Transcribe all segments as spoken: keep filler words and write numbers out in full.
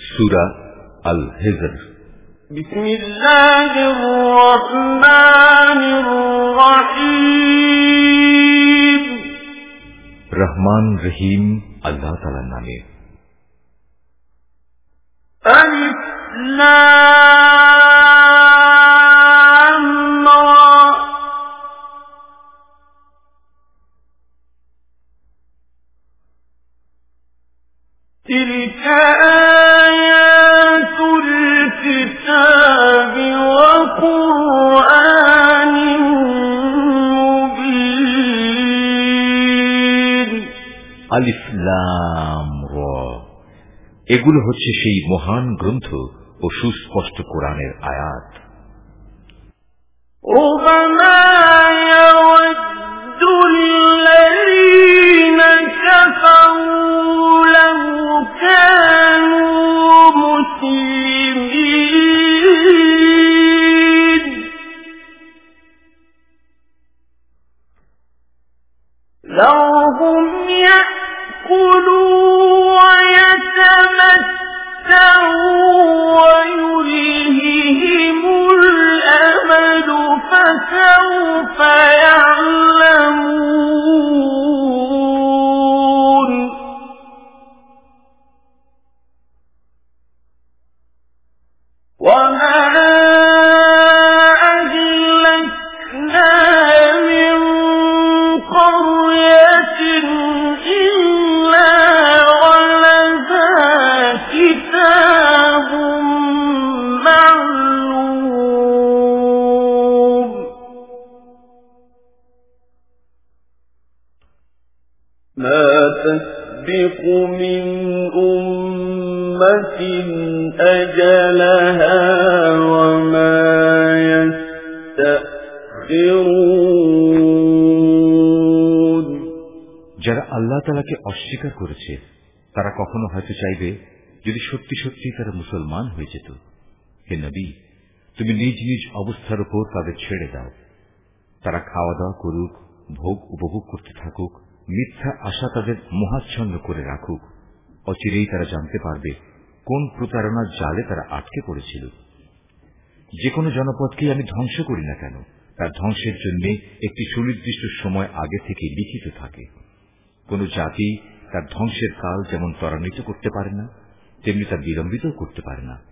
সূরা আল হিজর। বিসমিল্লাহির রহমানির রহিম। রহমান রহিম আল্লাহ তাআলার নামে। আলিফ লাম রা। তিলকা আয়াতুল কিতাবি ওয়া কুরআনিন মুবিন। আলিফ লাম রা, এগুলো হচ্ছে সেই মহান গ্রন্থ ও সুস্পষ্ট কোরআনের আয়াত। রুবামা ইয়াওয়াদ্দুল্লাযীনা কাফারু লাউ কানু মুসলিমিন লাহুম ইয়াকুলু ওয়া ইয়াতামাত্তাউ ওয়া يُلْهِهِمُ الْأَمَلُ فَسَوْفَ يَعْلَمُونَ وَمَا أَهْلَكْنَا مِنْ قَرْيَةٍ إِلَّا وَلَهَا كِتَابٌ معلوم ما تسبق من أمة أجلها وما يستأخرون। যারা আল্লাহ তাআলাকে অস্বীকার করেছে তারা কখনো হয়তো চাইবে যদি সত্যি সত্যি তারা মুসলমান হয়ে যেত। হে নবী, তুমি নিজ নিজ অবস্থার উপর তাদের ছেড়ে দাও। তারা খাওয়া দাওয়া করুক, ভোগ উপভোগ করতে থাকুক, মিথ্যা আশা তাদের মোহাচ্ছন্ন করে রাখুক। অচিরেই তারা জানতে পারবে কোন প্রতারণার জালে তারা আটকে পড়েছিল। যে কোনো জনপদকে আমি ধ্বংস করি না কেন, তার ধ্বংসের জন্য একটি সুনির্দিষ্ট সময় আগে থেকে লিখিত থাকে। কোন জাতি তার ধ্বংসের কাল যেমন ত্বরান্বিত করতে পারে না, তেমনি তা বিলম্বিত করতে পারে না।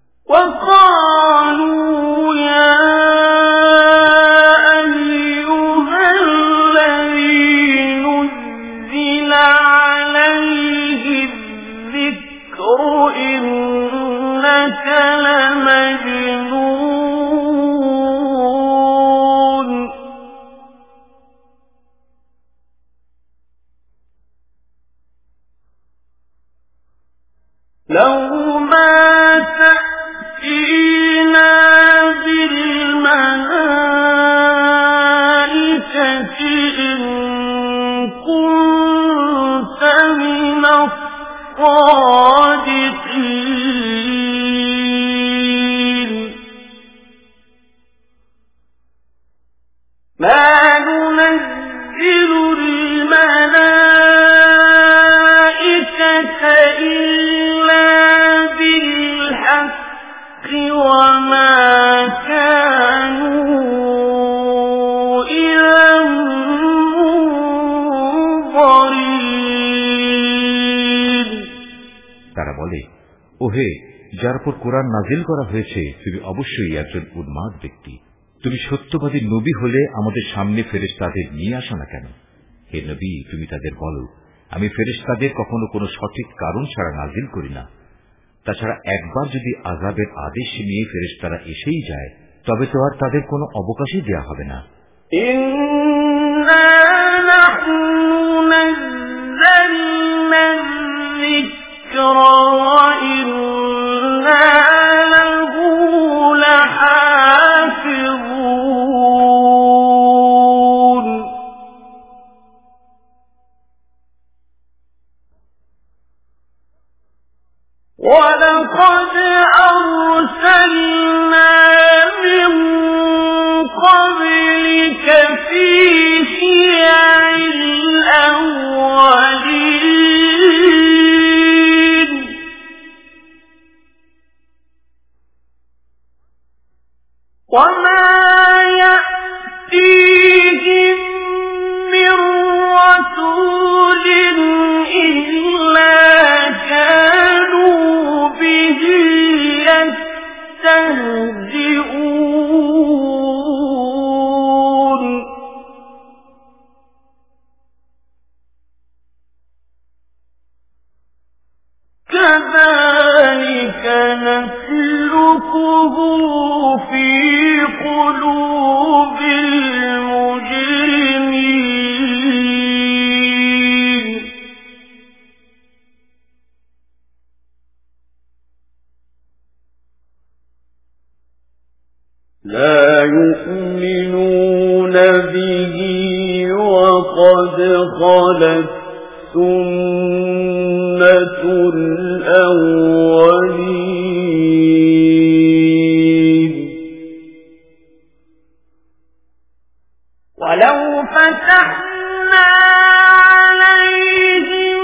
لو ما تأتينا بالملائكة إن كنت من الصادقين ما ننزل الملائكة إلا بالحق وما كانوا إذا منظرين। তারা বলে, ওহে, যার উপর কোরআন নাজিল করা হয়েছে তুমি অবশ্যই একজন উন্মাদ ব্যক্তি। তুমি সত্যবাদী নবী হলে আমাদের সামনে ফেরেশতাদের নিয়ে আসো না কেন। হে নবী, তুমি তাদের বলো, আমি ফেরেশতাদের কখনো কোনো সঠিক কারণ ছাড়া নাজিল করি না। তাছাড়া একবার যদি আযাবের আদেশ নিয়ে ফেরেশতারা এসেই যায় তবে তো আর তাদের কোনো অবকাশই দেয়া হবে না। ইন্না নাহনু নাযালনা যিকরা ওয়া ইন্না লাহু লাহাফিযুন। ولقد أرسلنا من قبلك في شيع الأولين لا يؤمنون به وقد خلت سنة الأولين ولو فتحنا عليهم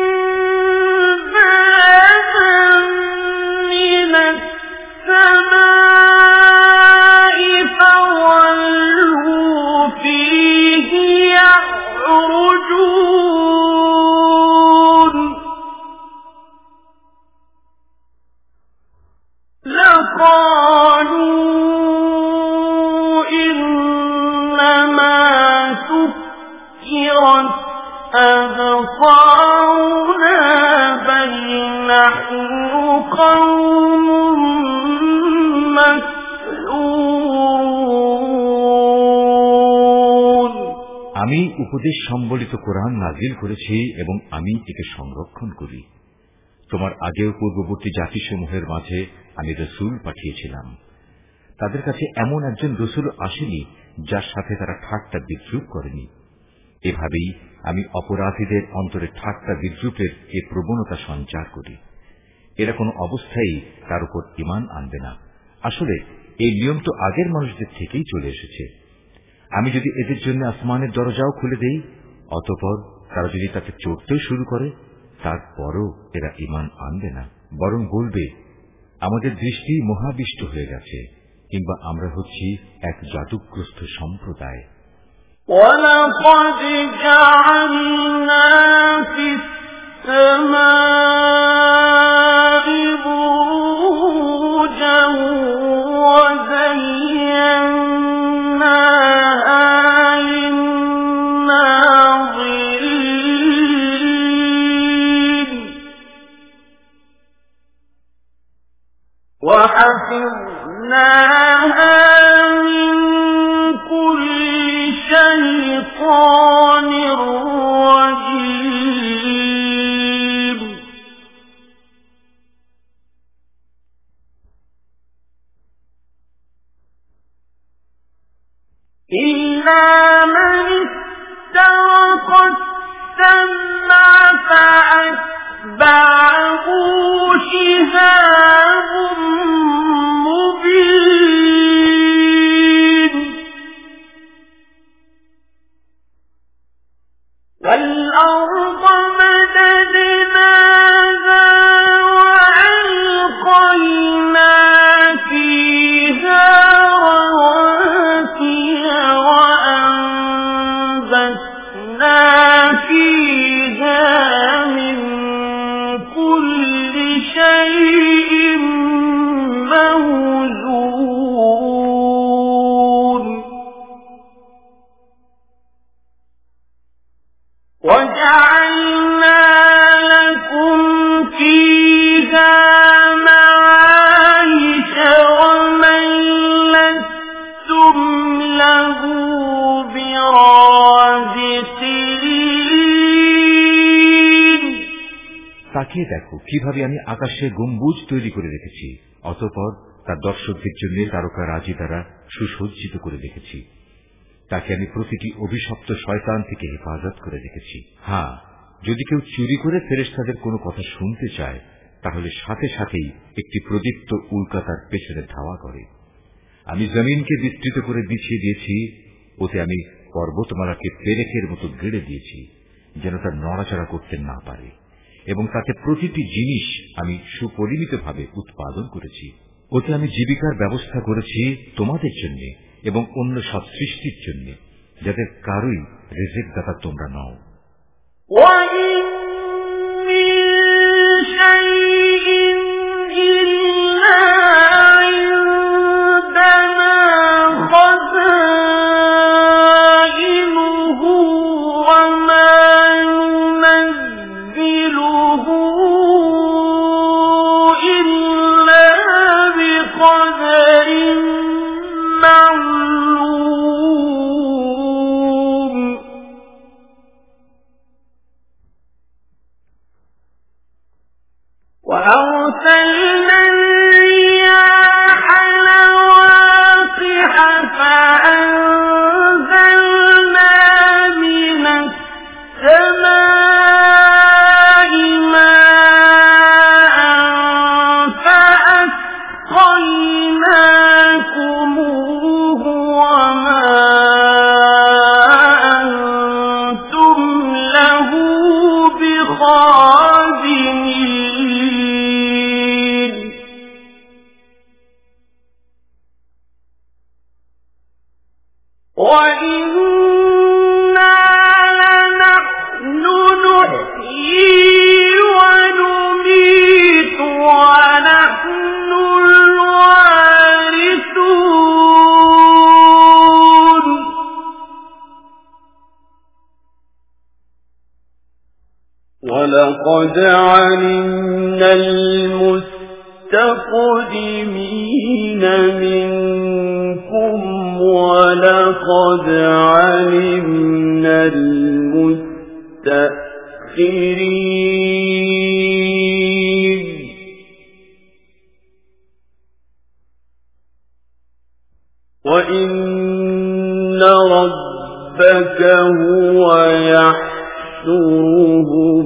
بابا من السماء فظلوا فيه يعرجون لقالوا إنما سكرت أبصارنا بل نحن قوم مسحورون আমি উপদেশ সম্বলিত কোরআন নাজিল করেছি এবং আমি একে সংরক্ষণ করি। তোমার আগেও পূর্ববর্তী জাতিসমূহের মাঝে আমি রসুল পাঠিয়েছিলাম। তাদের কাছে এমন একজন রসুল আসেনি যার সাথে তারা ঠাট্টা বিদ্রুপ করেনি। এভাবেই আমি অপরাধীদের অন্তরে ঠাট্টা বিদ্রুপের এ প্রবণতা সঞ্চার করি। এরা কোনো অবস্থায় তার উপর ঈমান আনবে না। আসলে এই নিয়ম তো আগের মানুষদের থেকেই চলে এসেছে। আমি যদি এদের জন্য আসমানের দরজাও খুলে দেই, অতঃপর তারা যদি তাতে চড়তেও শুরু করে, তারপরও এরা ঈমান আনবে না, বরং বলবে আমাদের দৃষ্টি মোহাবিষ্ট হয়ে গেছে, কিংবা আমরা হচ্ছি এক জাদুগ্রস্ত সম্প্রদায়। وَلَقَدْ جَعَلْنَا فِي السَّمَاءِ بُرُوجًا وَزَيَّنَّاهَا لِلنَّاظِرِينَ وَحَفِظْنَاهَا مِنْ كُلِّ شَيْطَانٍ رَجِيمٍ إِلَّا مَنِ اسْتَرَقَ السَّمْعَ فَأَتْبَعَهُ شِهَابٌ مُبِينٌ وَالْأَرْضَ مَدَدْنَاهَا وَأَلْقَيْنَا فِيهَا رَوَاسِيَ وَأَنبَتْنَا فِيهَا مِن كُلِّ شَيْءٍ مَّوْزُونٍ وَجَعَلْنَا لَكُمْ فِيهَا مَعَايِشَ وَمَن لَّسْتُمْ لَهُ بِرَازِقِينَ তাকিয়ে দেখো কিভাবে আমি আকাশে গম্বুজ তৈরি করে রেখেছি, অতঃপর তার দর্শকদের জন্য তারকা রাজি দ্বারা সুসজ্জিত করে রেখেছি। তাকে আমি প্রতিটি অভিশপ্ত শয়তান থেকে হেফাজত করে রেখেছি। হ্যাঁ, যদি কেউ চুরি করে ফেরেশতাদের কোনো কথা শুনতে চায়, তাহলে সাথে সাথেই একটি প্রদীপ্ত উল্কা তার পেছনে ধাওয়া করে। আমি জমিনকে বিস্তৃত করে বিছিয়ে দিয়েছি, ওতে আমি পর্বতমালাকে পেরেকের মতো গেড়ে দিয়েছি, যেন তা নড়াচড়া করতে না পারে, এবং তাতে প্রতিটি জিনিস আমি সুপরিমিতভাবে উৎপাদন করেছি। ওতে আমি জীবিকার ব্যবস্থা করেছি তোমাদের জন্য এবং অন্য সব সৃষ্টির জন্য, যাদের কারোই রিজিক দাতা তোমরা নও। وَأَرْسَلْنَا الرِّيَاحَ لَوَاقِحَ وَإِنَّا لَنَحْنُ نُحْيِي وَنُمِيتُ وَنَحْنُ الْوَارِثُونَ وَلَقَدْ عَلِمْنَا الْمُسْتَقْدِمِينَ مِنكُمْ وَلَقَدْ عَلِمْنَا الْمُسْتَأْخِرِينَ وَإِنَّ رَبَّكَ هُوَ يَحْشُرُهُمْ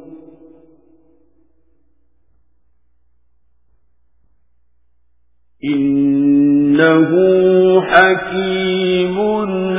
إِنَّهُ حَكِيمٌ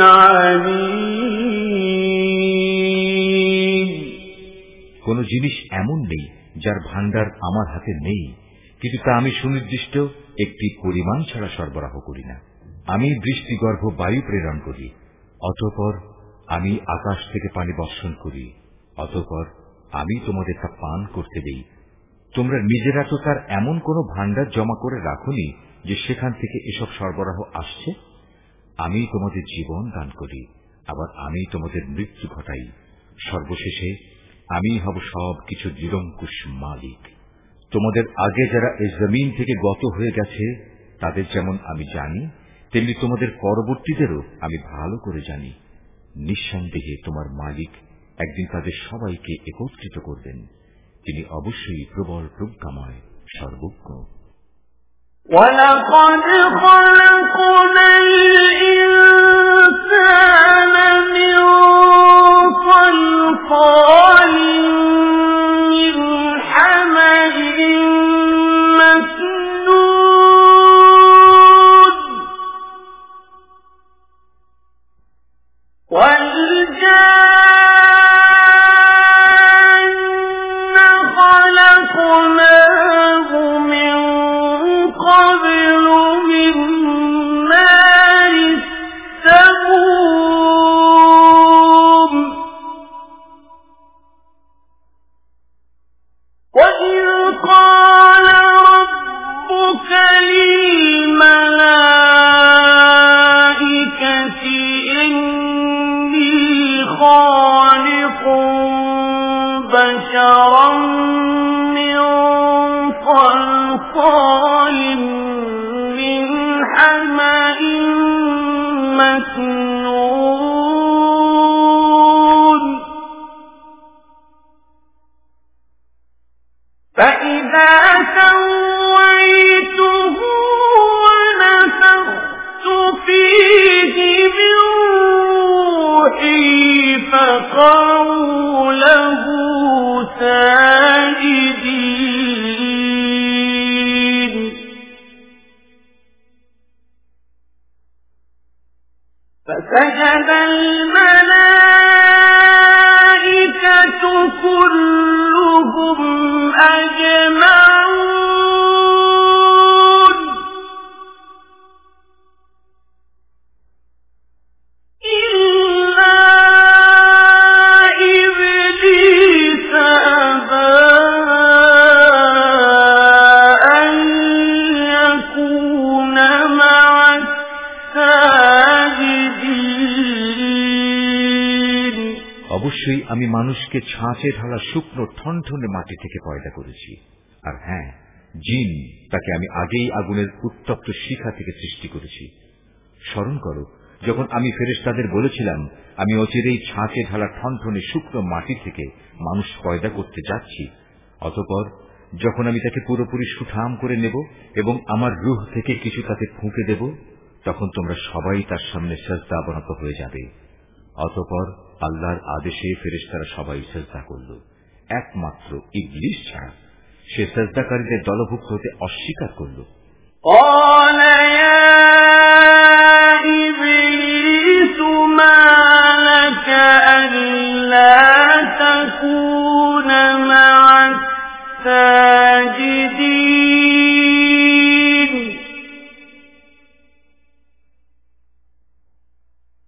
عَلِيمٌ। কোন জিনিস এমন নেই যার ভান্ডার আমার হাতে নেই, কিন্তু তা আমি সুনির্দিষ্ট একটি পরিমাণ ছাড়া সরবরাহ করি না। আমি বৃষ্টিগর্ভ বায়ু প্রেরণ করি, অতঃপর আমি আকাশ থেকে পানি বর্ষণ করি, অতঃপর আমি তোমাদের তা পান করতে দেই। তোমরা নিজেরা তো তার এমন কোন ভান্ডার জমা করে রাখোনি যে সেখান থেকে এসব সরবরাহ আসছে। আমি তোমাদের জীবন দান করি, আবার আমি তোমাদের মৃত্যু ঘটাই। সর্বশেষে আমি হব সব কিছু নিরঙ্কুশ মালিক। তোমাদের আগে যারা এই জমিন থেকে গত হয়ে গেছে তাদের যেমন আমি জানি, তেমনি তোমাদের পরবর্তীদেরও আমি ভালো করে জানি। নিঃসন্দেহে তোমার মালিক একদিন তাদের সবাইকে একত্রিত করবেন। তিনি অবশ্যই প্রবল প্রজ্ঞাময়, সর্বজ্ঞ। وَلَقَدْ خَلَقْنَا الْإِنسَانَ مِنْ صَلْصَالٍ مِنْ حَمَإٍ مَسْنُونٍ وَالْجَانَّ خَلَقْنَاهُ مِنْ قَبْلُ مِنْ نَارِ السَّمُومِ وَإِذْ قَالَ رَبُّكَ لِلْمَلَائِكَةِ إِنِّي خَالِقٌ بَشَرًا مِنْ صَلْصَالٍ مِنْ حَمَإٍ مَسْنُونٍ فَإِذَا سَوَّيْتُهُ وَنَفَخْتُ فِيهِ مِنْ رُوحِي فَقَعُوا لَهُ سَاجِدِينَ فَسَجَدَ الْمَلَائِكَةُ كُلُّهُمْ أَجْمَعُونَ إِلَّا إِبْلِيسَ أَبَى أَن يَكُونَ مَعَ السَّاجِدِينَ অবশ্যই আমি মানুষকে ছাঁচে ঢালা শুকনো ঠনঠনে মাটি থেকে পয়দা করেছি। আর হ্যাঁ, জিন তাকে আমি আগেই আগুনের উত্তপ্ত শিখা থেকে সৃষ্টি করেছি। স্মরণ করো, যখন আমি ফেরেশতাদের বলেছিলাম আমি অচিরেই ছাঁচে ঢালা ঠনঠনে শুকনো মাটি থেকে মানুষ পয়দা করতে যাচ্ছি, অতঃপর যখন আমি তাকে পুরোপুরি সুঠাম করে নেব এবং আমার রূহ থেকে কিছু তাতে ফুঁকে দেব, তখন তোমরা সবাই তার সামনে সিজদা অবনত হয়ে যাবে। অতঃপর আল্লাহর আদেশে ফেরেশতারা সবাই সিজদা করল, একমাত্র ইবলিস ছাড়া। সে সিজদাকারীদের দলভুক্ত হতে অস্বীকার করল। قَالَ يَا إِبْلِيسُ مَا لَكَ أَلَّا تَكُونَ مَعَ السَّاجِدِينَ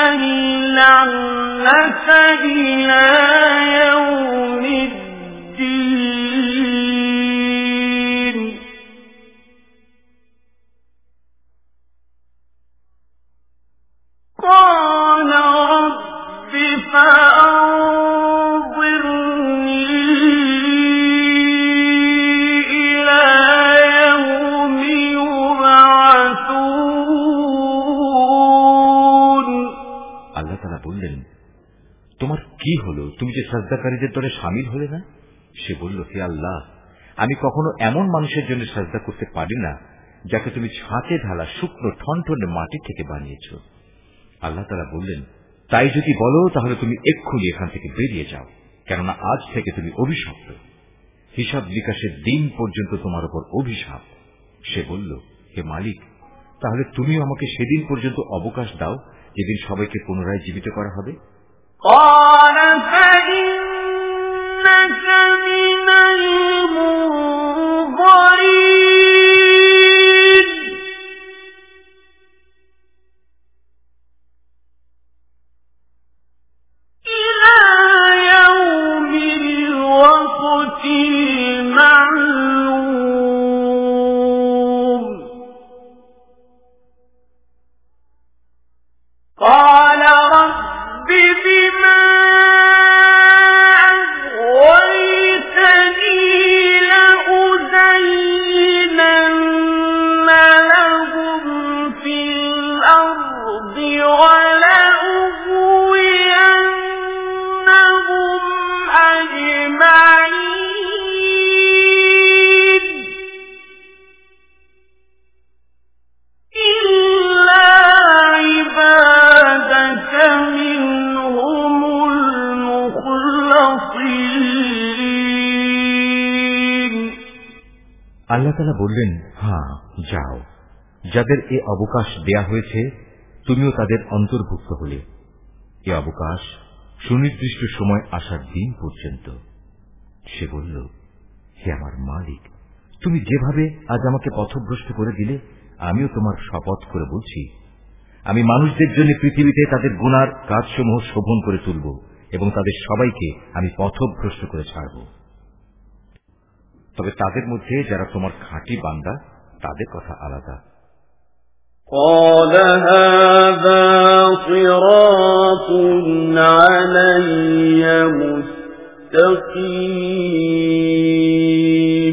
اللعنة إلى يوم الدين. قال رب فأنظرني إلى يوم يبعثون। আল্লাহ তাআলা বললেন, তোমার কি হলো? তুমি যে সাজদাকারীদের দলে শামিল হলে না? সে বলল, হে আল্লাহ, আমি কখনো এমন মানুষের জন্য সাজদা করতে পারি না যাকে তুমি ছাঁচে ঢালা শুকনো ঠনঠনে মাটি থেকে বানিয়েছ। আল্লাহ তাআলা বললেন, তাই যদি বলো তাহলে তুমি এক্ষুনি এখান থেকে বেরিয়ে যাও, কেননা আজ থেকে তুমি অভিশপ্ত। হিসাব নিকাশের দিন পর্যন্ত তোমার উপর অভিশাপ। সে বলল, হে মালিক, তাহলে তুমিও আমাকে সেদিন পর্যন্ত অবকাশ দাও যেদিন সবাইকে পুনরায় জীবিত করা হবে। قال فإنك من المنظرين إلى يوم الوقت المعلوم. قال رب بما أغويتني لأزينن لهم في الأرض ولأغوينهم أجمعين إلا عبادك منهم المخلصين. আল্লাহ তাআলা বললেন, হ্যাঁ যাও, যাদের এ অবকাশ দেয়া হয়েছে তুমিও তাদের অন্তর্ভুক্ত হলে। এ অবকাশ সুনির্দিষ্ট সময় আসার দিন পর্যন্ত। সে বলল, হে আমার মালিক, তুমি যেভাবে আজ আমাকে পথভ্রষ্ট করে দিলে, আমিও তোমার শপথ করে বলছি, আমি মানুষদের জন্য পৃথিবীতে তাদের গুনার কাজসমূহ শোভন করে তুলব এবং তাদের সবাইকে আমি পথভ্রষ্ট করে ছাড়ব। তবে তাদের মধ্যে যারা তোমার খাঁটি বান্দা তাদের কথা আলাদা। قال هذا صراط علي مستقيم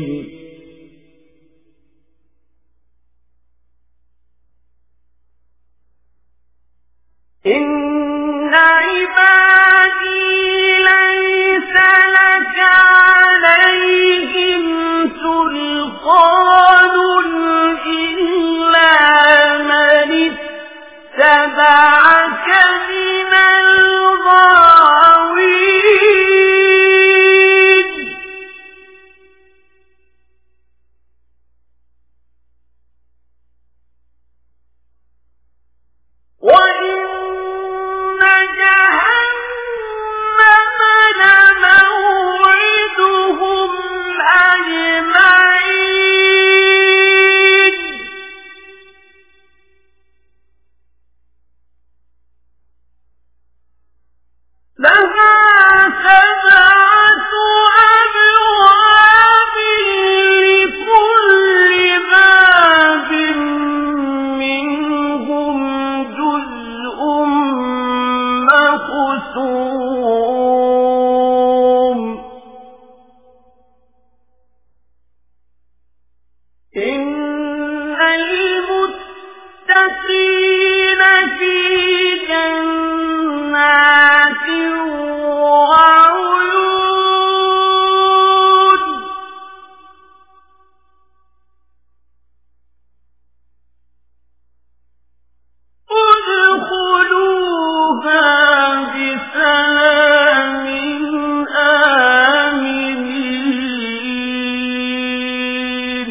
إن عبادي ليس لك عليهم سلطان إلا من اتبعك من الغاوين. وإن جهنم لموعدهم أجمعين لها سبعة أبواب لكل باب منهم جزء مقسوم إن المتقين في جنات وعيون ادخلوها بسلام آمنين.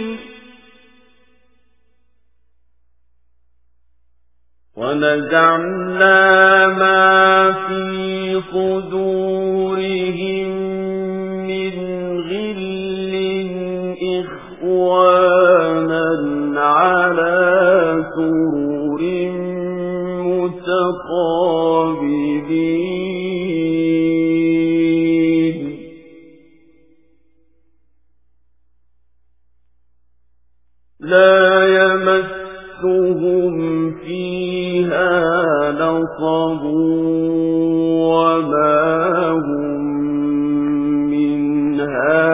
ونزعنا ما في صدورهم من غل إخوانا على سرر متقابلين لا يمسهم فيها نصب وما هم منها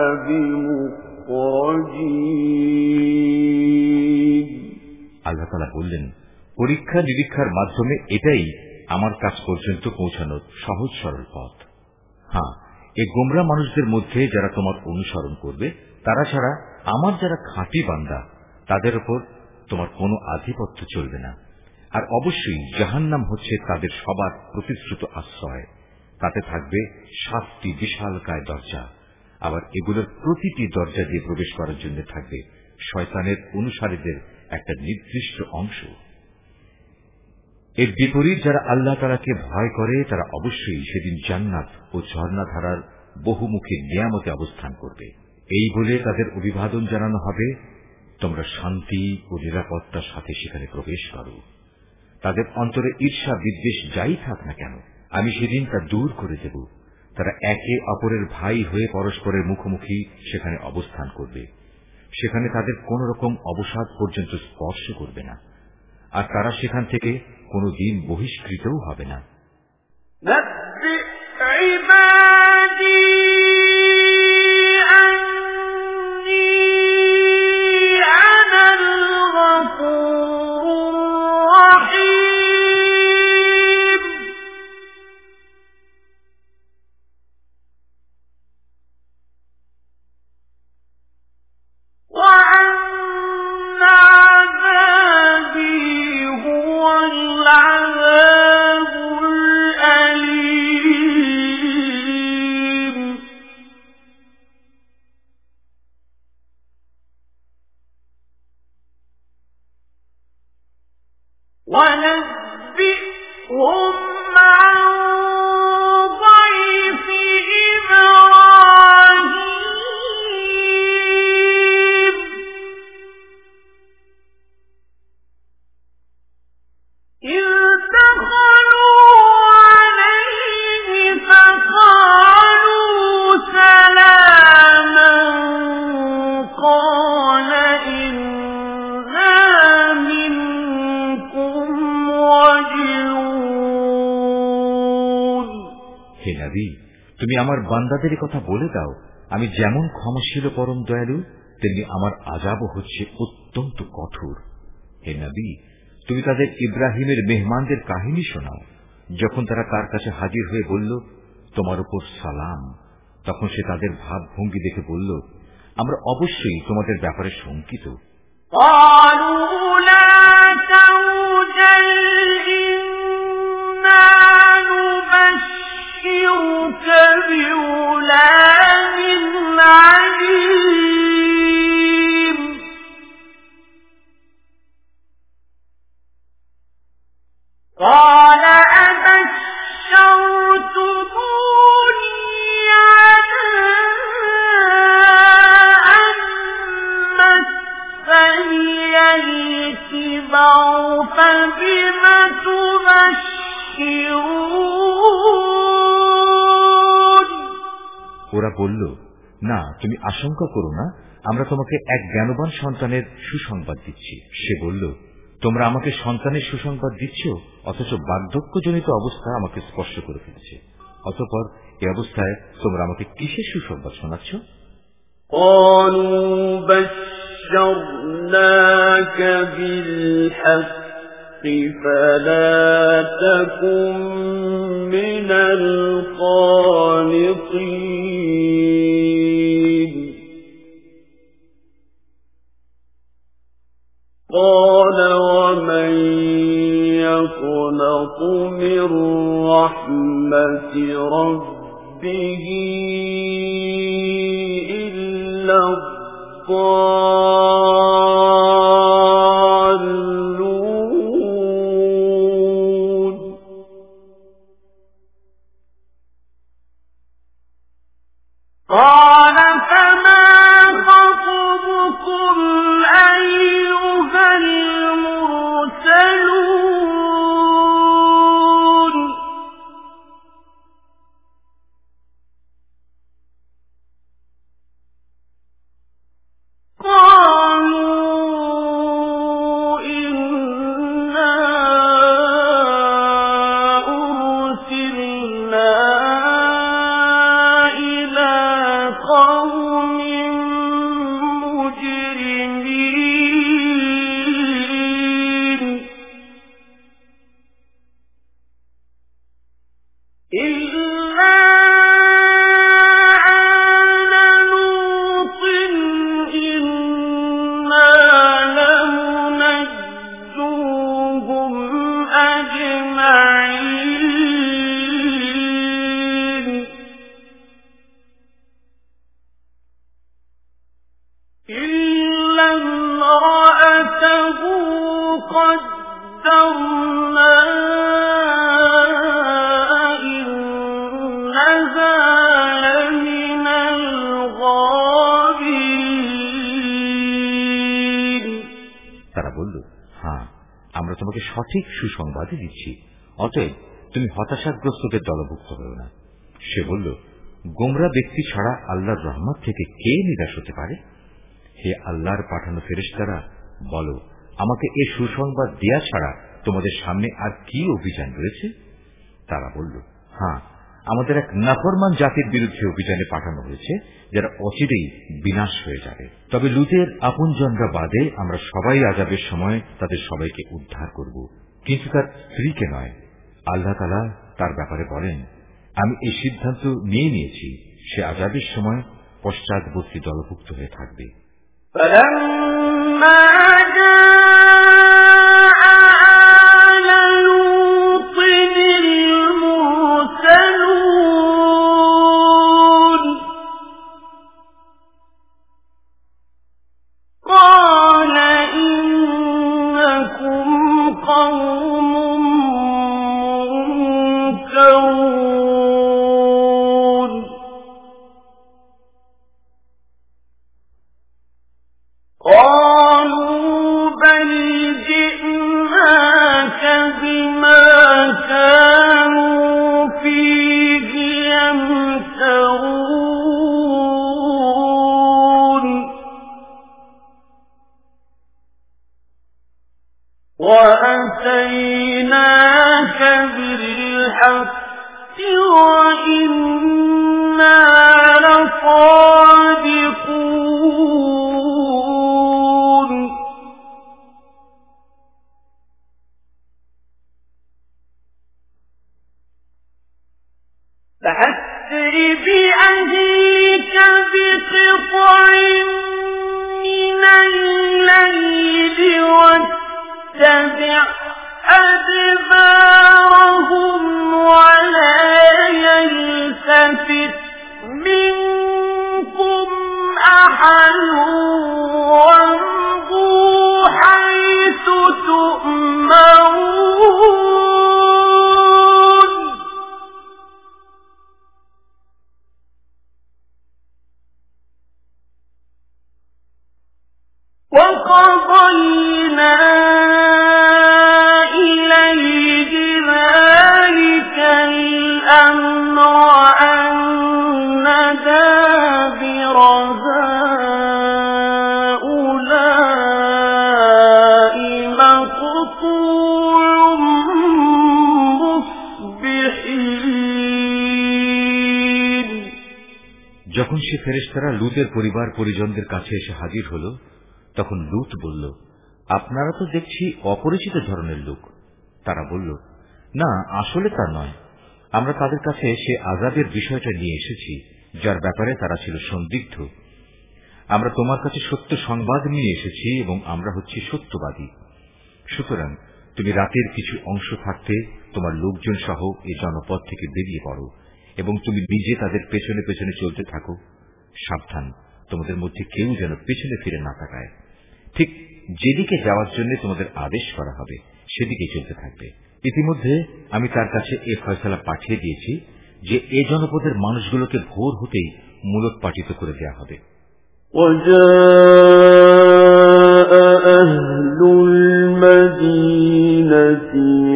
بمخرجين। আল্লাহ তাআলা বললেন, পরীক্ষা নিরীক্ষার মাধ্যমে এটাই আমার কাছ পর্যন্ত পৌঁছানোর সহজ সরল পথ। হ্যাঁ, এই গোমরা মানুষদের মধ্যে যারা তোমার অনুসরণ করবে, তারা ছাড়া আমার যারা খাঁটি বান্দা, তাদের উপর তোমার কোনো আধিপত্য চলবে না। আর অবশ্যই জাহান্নাম হচ্ছে তাদের সবার প্রতিশ্রুত আশ্রয়। তাতে থাকবে সাতটি বিশালকায় দরজা। আবার এগুলোর প্রতিটি দরজা দিয়ে প্রবেশ করার জন্য থাকবে শয়তানের অনুসারীদের একটা নির্দিষ্ট অংশ। এর বিপরীত যারা আল্লাহ তাআলাকে ভয় করে, তারা অবশ্যই সেদিন জান্নাত ও ঝর্ণাধারার বহুমুখী নিয়ামতে অবস্থান করবে। এই বলে তাদের অভিবাদন জানানো হবে, তোমরা শান্তি ও নিরাপত্তার সাথে সেখানে প্রবেশ করো। তাদের অন্তরে ঈর্ষা বিদ্বেষ যাই থাক না কেন, আমি সেদিন তা দূর করে দেব। তারা একে অপরের ভাই হয়ে পরস্পরের মুখোমুখি সেখানে অবস্থান করবে। সেখানে তাদের কোন রকম অবসাদ পর্যন্ত স্পর্শ করবে না, আর তারা সেখান থেকে কোনো দিন বহিষ্কৃতও হবে না। তুমি আমার বান্দাদের কথা বলে দাও, আমি যেমন ক্ষমাশীল পরম দয়ালু, তেমনি আমার আযাবও হচ্ছে অত্যন্ত কঠোর। হে নবী, তুমি তাদের ইব্রাহিমের মেহমানদের কাহিনী শোনাও। যখন তারা তার কাছে হাজির হয়ে বলল, তোমার উপর সালাম, তখন সে তাদের ভাবভঙ্গি দেখে বলল, আমরা অবশ্যই তোমাদের ব্যাপারে শঙ্কিত। ওরা বলল, না, তুমি আশঙ্কা করো না, আমরা তোমাকে এক জ্ঞানবান সন্তানের সুসংবাদ দিচ্ছি। সে বলল, তোমরা আমাকে সন্তানের সুসংবাদ দিচ্ছ, অথচ বার্ধক্যজনিত অবস্থা আমাকে স্পর্শ করে ফেলেছে। অতঃপর এই অবস্থায় তোমরা আমাকে কিসের সুসংবাদ শোনাচ্ছ? فلا تكن من القانطين قال ومن يقنط من رحمة ربه إلا الضالون قال فما خطبكم أيها المرسلون قالوا قدرنا إنها لمن الغابرين। তারা বলল, হ্যাঁ, আমরা তোমাকে সঠিক সুসংবাদই দিচ্ছি, অতএব তুমি হতাশাগ্রস্তদের দলভুক্ত হও না। সে বলল, গোমরা ব্যক্তি ছাড়া আল্লাহর রহমত থেকে কে নিরাশ হতে পারে? হে আল্লাহর পাঠানো ফেরেশতারা, বলো, আমাকে এ সুসংবাদ দেয়া ছাড়া তোমাদের সামনে আর কি অভিযান রয়েছে? তারা বলল, হ্যাঁ, আমাদের এক নাফরমান জাতির বিরুদ্ধে অভিযানে পাঠানো হয়েছে, যারা অচিরেই বিনাশ হয়ে যাবে। তবে লুতের আপনজনরা বাদে আমরা সবাই আযাবের সময় তাদের সবাইকে উদ্ধার করব, কিন্তু তার স্ত্রীকে নয়। আল্লাহ তাআলা তার ব্যাপারে বলেন, আমি এই সিদ্ধান্ত নিয়ে নিয়েছি, সে আযাবের সময় পশ্চাৎবর্তী দলভুক্ত হয়ে থাকবে। وَأَتَيْنَاكَ بِالْحَقِّ وَإِنَّا لَصَادِقُونَ فَأَسْرِ بِأَهْلِكَ بِقِطْعٍ مِّنَ اللَّيْلِ وَاتَّبِعْ أَدْبَارَهُمْ وَلَا يَلْتَفِتْ مِنكُمْ أَحَدٌ وَامْضُوا حَيْثُ تُؤْمَرُونَ وَقَضَيْنَا إِلَيْهِ ذَلِكَ الْأَمْرَ أَنَّ دَابِرَ هَؤُلَاءِ مَقْطُوعٌ مُصْبِحِينَ। যখন সে ফেরেশতারা লুতের পরিবার পরিজনদের কাছে এসে হাজির হল, তখন লুত বলল, আপনারা তো দেখছি অপরিচিত ধরনের লোক। তারা বলল, না, আসলে তা নয়, আমরা তাদের কাছে সে আযাবের বিষয়টা নিয়ে এসেছি, যার ব্যাপারে তারা ছিল সন্দিগ্ধ। আমরা তোমার কাছে সত্য সংবাদ নিয়ে এসেছি এবং আমরা হচ্ছি সত্যবাদী। সুতরাং তুমি রাতের কিছু অংশ থাকতে তোমার লোকজন সহ এই জনপদ থেকে বেরিয়ে পড়ো এবং তুমি নিজে তাদের পেছনে পেছনে চলতে থাকো। সাবধান, তোমাদের মধ্যে কেউ যেন পেছনে ফিরে না তাকায়। ঠিক যেদিকে যাওয়ার জন্য তোমাদের আদেশ করা হবে সেদিকে চলতে থাকবে। ইতিমধ্যে আমি তার কাছে এ ফয়সালা পাঠিয়ে দিয়েছি যে এ জনপদের মানুষগুলোকে ভোর হতেই মূলোৎপাটিত করে দেওয়া হবে। وَجَاءَ أَهْلُ الْمَدِينَةِ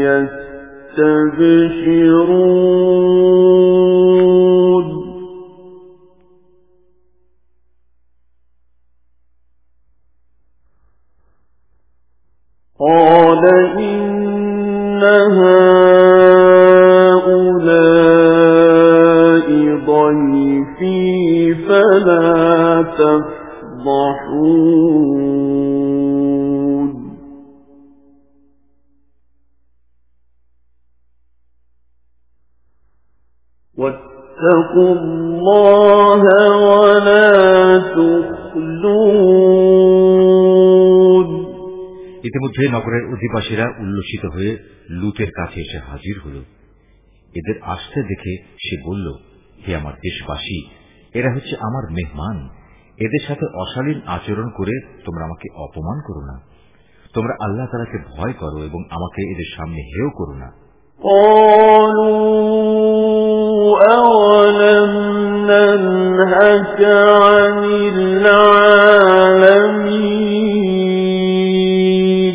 يَسْتَبْشِرُونَ قَالَ إِنَّ هَؤُلَاءِ ضَيْفِي فَلَا تَفْضَحُونِ وَاتَّقُوا اللَّهَ وَلَا تُخْزُونِ। ইতিমধ্যে নগরের অধিবাসীরা উল্লসিত হয়ে লুতের কাছে এসে হাজির হল। এদের আসতে দেখে সে বলল, হে আমার দেশবাসী, এরা হচ্ছে আমার মেহমান, এদের সাথে অশালীন আচরণ করে তোমরা আমাকে অপমান করো না। তোমরা আল্লাহ তাআলাকে ভয় করো এবং আমাকে এদের সামনে হেয় করো না। أَوَلَمْ نَنْهَكَ عَنِ الْعَالَمِينَ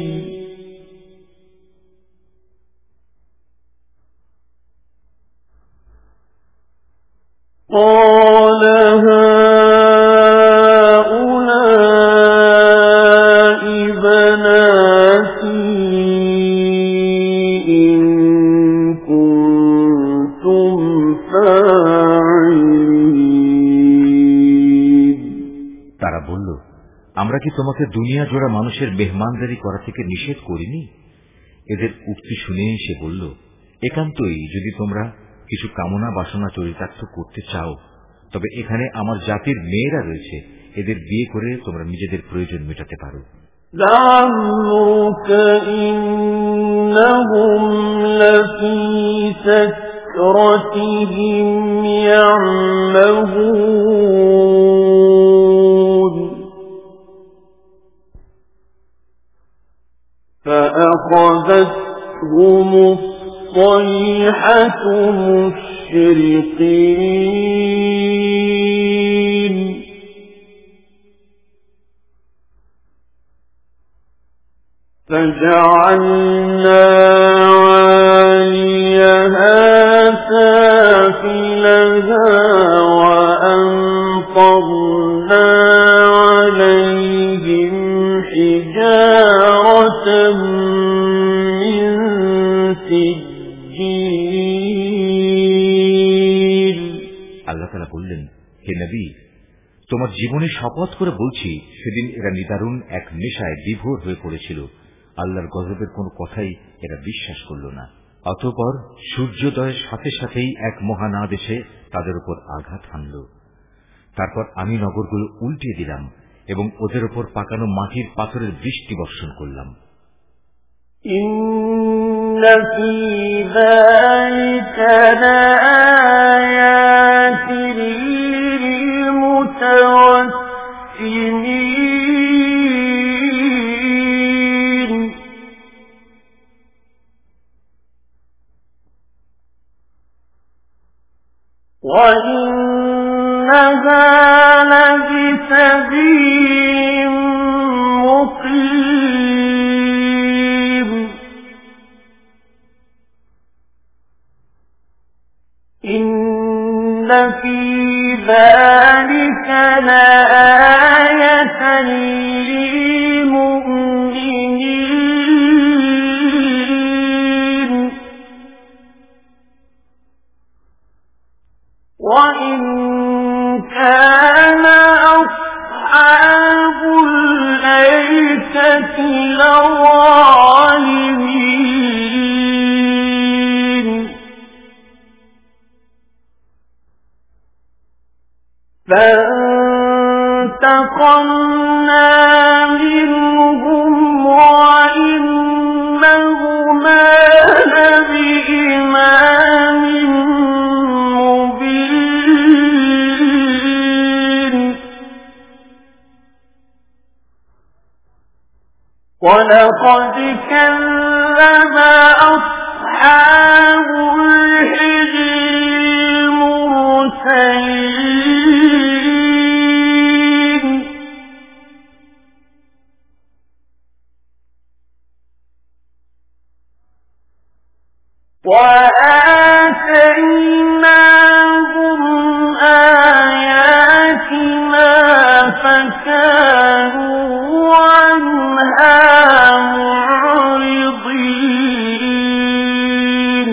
قَالَ هَؤُلَاءِ بَنَاتِي إِن كُنتُمْ فَاعِلِينَ তারা বলল, আমরা কি তোমাকে দুনিয়া জোড়া মানুষের মেহমানদারি করা থেকে নিষেধ করিনি? এদের উক্তি শুনে সে বলল, একান্তই যদি তোমরা কিছু কামনা বাসনা চরিতার্থ করতে চাও, তবে এখানে আমার জাতির মেয়েরা রয়েছে, এদের বিয়ে করে তোমরা নিজেদের প্রয়োজন মেটাতে পারো। لَعَمْرُكَ إِنَّهُمْ لَفِي سَكْرَتِهِمْ يَعْمَهُونَ فَأَخَذَتْهُمُ الصَّيْحَةُ مُشْرِقِينَ فَجَعَلْنَا عَالِيَهَا سَافِلَهَا وَأَمْطَرْنَا عَلَيْهِمْ حِجَارَةً مِّن سِجِّيلٍ আল্লাহ তাআলা বললেন, হে নবী, তোমার জীবনে শপথ করে বলছি, সেদিন এরা নিদারুণ এক নেশায় বিভোর হয়ে পড়েছিল। আল্লাহর গজবের কোন কথাই এরা বিশ্বাস করল না। অতঃপর সূর্যোদয়ের সাথে সাথেই এক মহান আদেশে তাদের উপর আঘাত হানল। তারপর আমি নগরগুলো উল্টিয়ে দিলাম এবং ওদের উপর পাকানো মাটির পাথরের বৃষ্টি বর্ষণ করলাম। ইন্না ফী যালিকা লাআয়াতিন লিল মুতাওয়াসসিমিন ওয়া ইন্নাহা লাবিসাবিলিন মুকিম ইন্না ফী যালিকা লাআয়াতান লিল মুমিনিন ওয়া ইন কানা আসহাবুল আইকাতি লাযালিমিন فانتقمنا منهم وإنهما لبإمام مبين ولقد كذب أصحاب الحجر المرسلين وآتيناهم آياتنا فكانوا عنها معرضين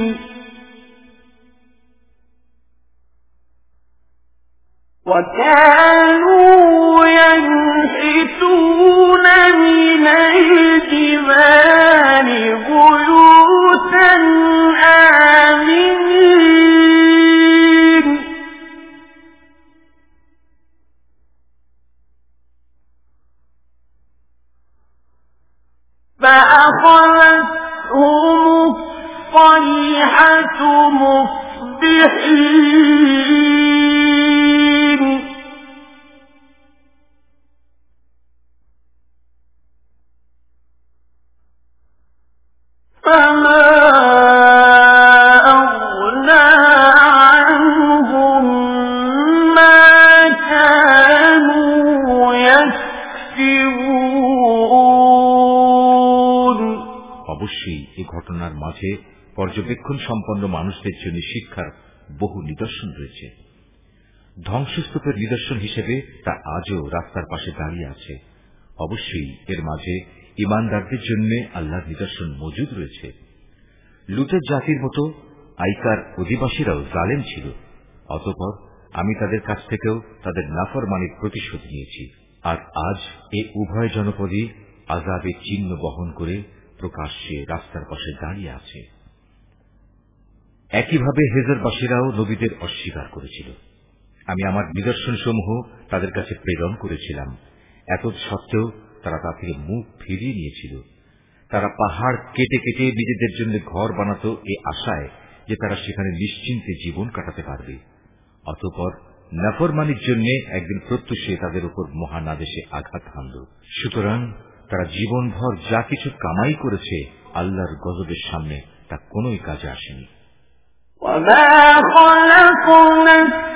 وكانوا ينحتون من الجبال بيوتا آمنين فأخذتهم الصيحة مصبحين অবশ্যই এই ঘটনার মাঝে পর্যবেক্ষণ সম্পন্ন মানুষদের জন্য শিক্ষার বহু নিদর্শন রয়েছে। ধ্বংসস্তূপের নিদর্শন হিসেবে তা আজও রাস্তার পাশে দাঁড়িয়ে আছে। অবশ্যই এর মাঝে ইমানদারদের জন্য আল্লাহর নিদর্শন মজুদ রয়েছে। লুতের জাতির মতো আইকার অধিবাসীরাও জালেম ছিল, অতঃপর আমি তাদের কাছ থেকেও তাদের নাফরমানির প্রতিশোধ নিয়েছি। আর আজ এই উভয় জনপদই আযাবের চিহ্ন বহন করে প্রকাশ্যে রাস্তার পাশে দাঁড়িয়ে আছে। একইভাবে হেজরবাসীরাও নবীদের অস্বীকার করেছিল। আমি আমার নিদর্শনসমূহ তাদের কাছে প্রেরণ করেছিলাম, এত সত্ত্বেও তারা তা থেকে মুখ ফিরিয়ে নিয়েছিল। তারা পাহাড় কেটে কেটে নিজেদের জন্য ঘর বানাতো এই আশায় যে তারা সেখানে নিশ্চিন্তে জীবন কাটাতে পারবে। অতঃপর নাফরমানির জন্য একদিন প্রত্যুষে তাদের উপর মহান আদেশে আঘাত হানল। সুতরাং তারা জীবনভর যা কিছু কামাই করেছে আল্লাহর গজবের সামনে তা কোনোই কাজে আসেনি। وَمَا خَلَقْنَا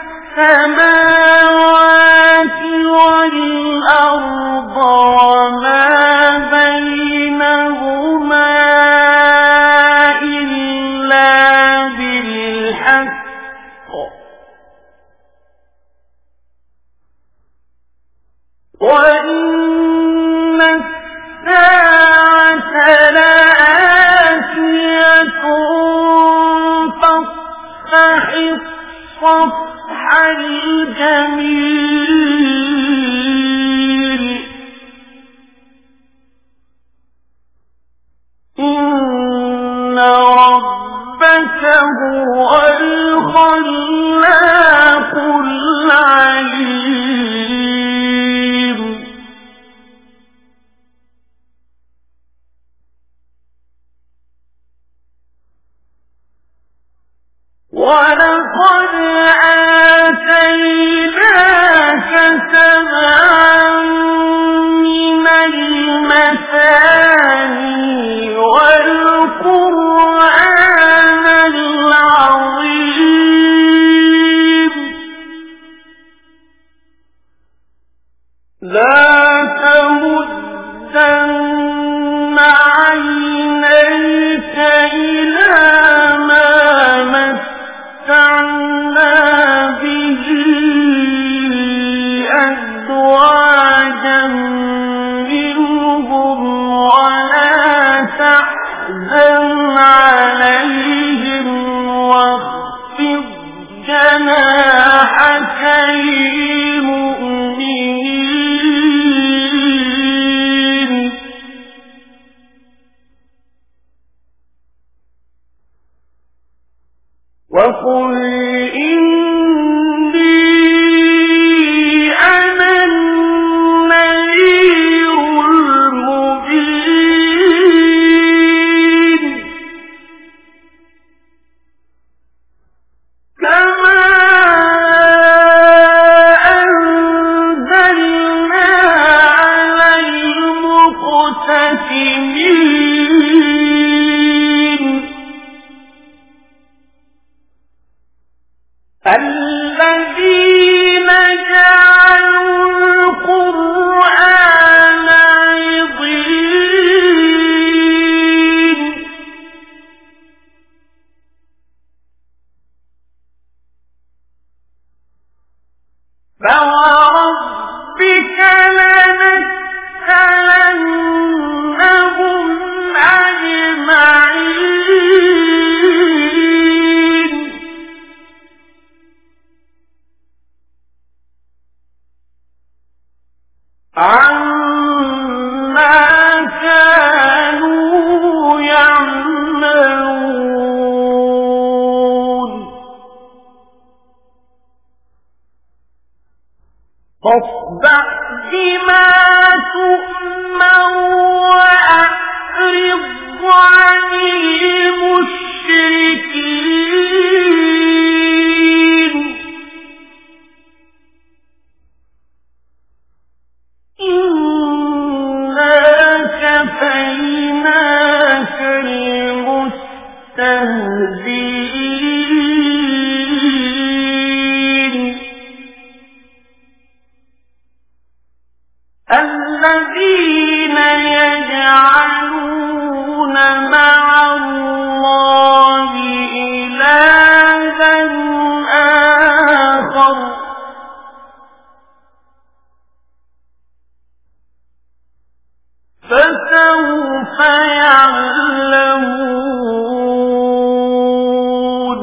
السَّمَاوَاتِ وَالْأَرْضَ وَمَا بَيْنَهُمَا إِلَّا بِالْحَقِّ وَإِنَّ السَّاعَةَ لَآتِيَةٌ فَاصْفَحِ الصَّفْحَ الْجَمِيلَ إِنَّ رَبَّكَ هُوَ الْخَلَّاقُ الْعَلِيمُ وَلَقَدْ آتَيْنَاكَ سَبْعًا مِنَ الْمَثَانِي وَالْقُرْآنَ الْعَظِيمَ لَا تَمُدَّنَّ عَيْنَيْكَ إِلَىٰ مَا مَتَّعْنَا بِهِ أَزْوَاجًا مِّنْهُمْ وَلَا تَحْزَنْ عَلَيْهِمْ وَاخْفِضْ جَنَاحَكَ لِلْمُؤْمِنِينَ وَقُلْ إِنِّي أَنَا النَّذِيرُ الْمُبِينُ كَمَا أَنزَلْنَا عَلَى الْمُقْتَسِمِينَ الَّذِينَ جَعَلُوا الْقُرْآنَ عِضِينَ فَوَرَبِّكَ لَنَسْأَلَنَّهُمْ أَجْمَعِينَ عَمَّا كَانُوا يَعْمَلُونَ فاصدع بما تؤمر وأعرض عن المشركين إنا كفيناك المستهزئين الذين يجعلون مع الله إلها آخر فسوف يعلمون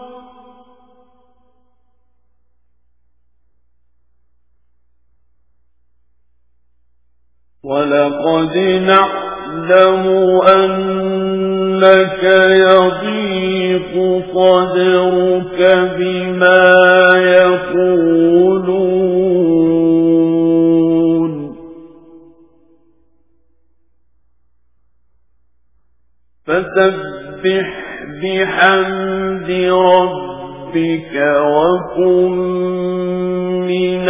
ولقد نعلم أنك يضيق صدرك بما يقولون فسبح بحمد ربك وكن من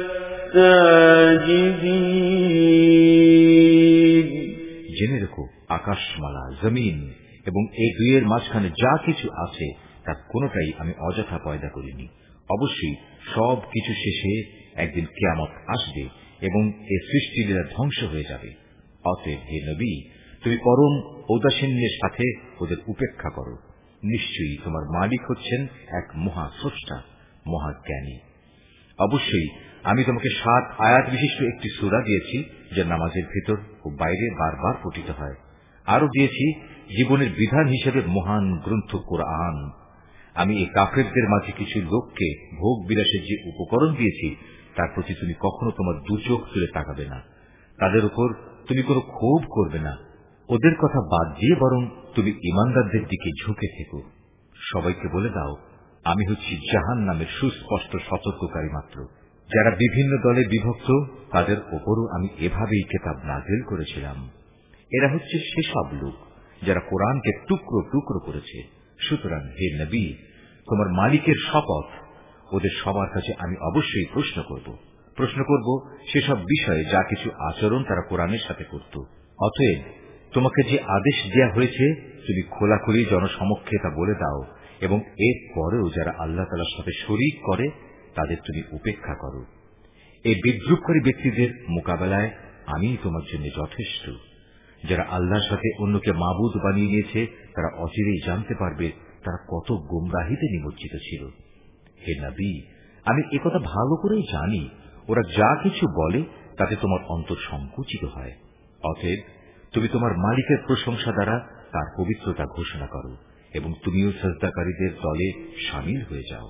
الساجدين জেনে রেখো আকাশমালা জমিন এবং এই দুইয়ের মাঝখানে যা কিছু আছে তার কোনোটাই আমি অযথা পয়দা করিনি। অবশ্যই সব কিছু শেষে একদিন কিয়ামত আসবে এবং এই সৃষ্টিলীলা ধ্বংস হয়ে যাবে। অতএব হে নবী, তুমি পরম ঔদাসীন্যের সাথে ওদের উপেক্ষা করো। নিশ্চয়ই তোমার মালিক হচ্ছেন এক মহা স্রষ্টা, মহাজ্ঞানী। অবশ্যই আমি তোমাকে সাত আয়াত বিশিষ্ট একটি সূরা দিয়েছি, যা নামাজের ভিতর ও বাইরে বারবার পঠিত হয়। আরো দিয়েছি জীবনের বিধান হিসেবে মহান গ্রন্থ কোরআন। আমি এই কাফেরদের মাঝে কিছু লোককে ভোগ বিলাসের যে উপকরণ দিয়েছি তার প্রতি তুমি কখনো তোমার দু চোখ তুলে তাকাবে না, তাদের উপর তুমি কোনো ক্ষোভ করবে না। ওদের কথা বাদ দিয়ে বরং তুমি ঈমানদারদের দিকে ঝুঁকে থেকো। সবাইকে বলে দাও, আমি হচ্ছি জাহান্নামের সুস্পষ্ট সতর্ককারী মাত্র। যারা বিভিন্ন দলে বিভক্ত তাদের ওপরও আমি এভাবেই কিতাব নাযিল করেছিলাম। এরা হচ্ছে সেসব লোক যারা কোরআনকে টুকরো টুকরো করেছে। সুতরাং হে নবী, তোমার মালিকের শপথ, ওদের সবার কাছে আমি অবশ্যই প্রশ্ন করব প্রশ্ন করব সেসব বিষয়ে যা কিছু আচরণ তারা কোরআনের সাথে করত। অতএব তোমাকে যে আদেশ দেয়া হয়েছে তুমি খোলাখুলি জনসমক্ষে তা বলে দাও, এবং এর পরেও যারা আল্লাহ তাআলার সাথে শরীক করে তাদের তুমি উপেক্ষা করো। এই বিদ্রুপকারী ব্যক্তিদের মোকাবেলায় আমি তোমার জন্য যথেষ্ট। যারা আল্লাহর সাথে অন্যকে মাবুদ বানিয়ে নিয়েছে তারা অচিরেই জানতে পারবে তারা কত গুমরাহিতে নিমজ্জিত ছিল। হে নবী, আমি একথা ভালো করেই জানি, ওরা যা কিছু বলে তাতে তোমার অন্তর সংকুচিত হয়। অতএব তুমি তোমার মালিকের প্রশংসা দ্বারা তার পবিত্রতা ঘোষণা করো এবং তুমিও সাজদাকারীদের দলে শামিল হয়ে যাও।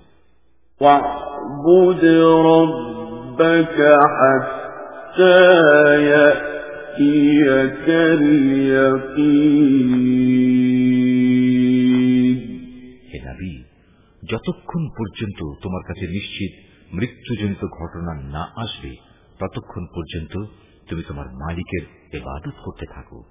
وَاعْبُدْ رَبَّكَ حَتَّى يَأْتِيَكَ الْيَقِينُ হে নবী, যতক্ষণ পর্যন্ত তোমার কাছে নিশ্চিত মৃত্যুজনিত ঘটনা না আসবে ততক্ষণ পর্যন্ত তুমি তোমার মালিকের ইবাদত করতে থাকো।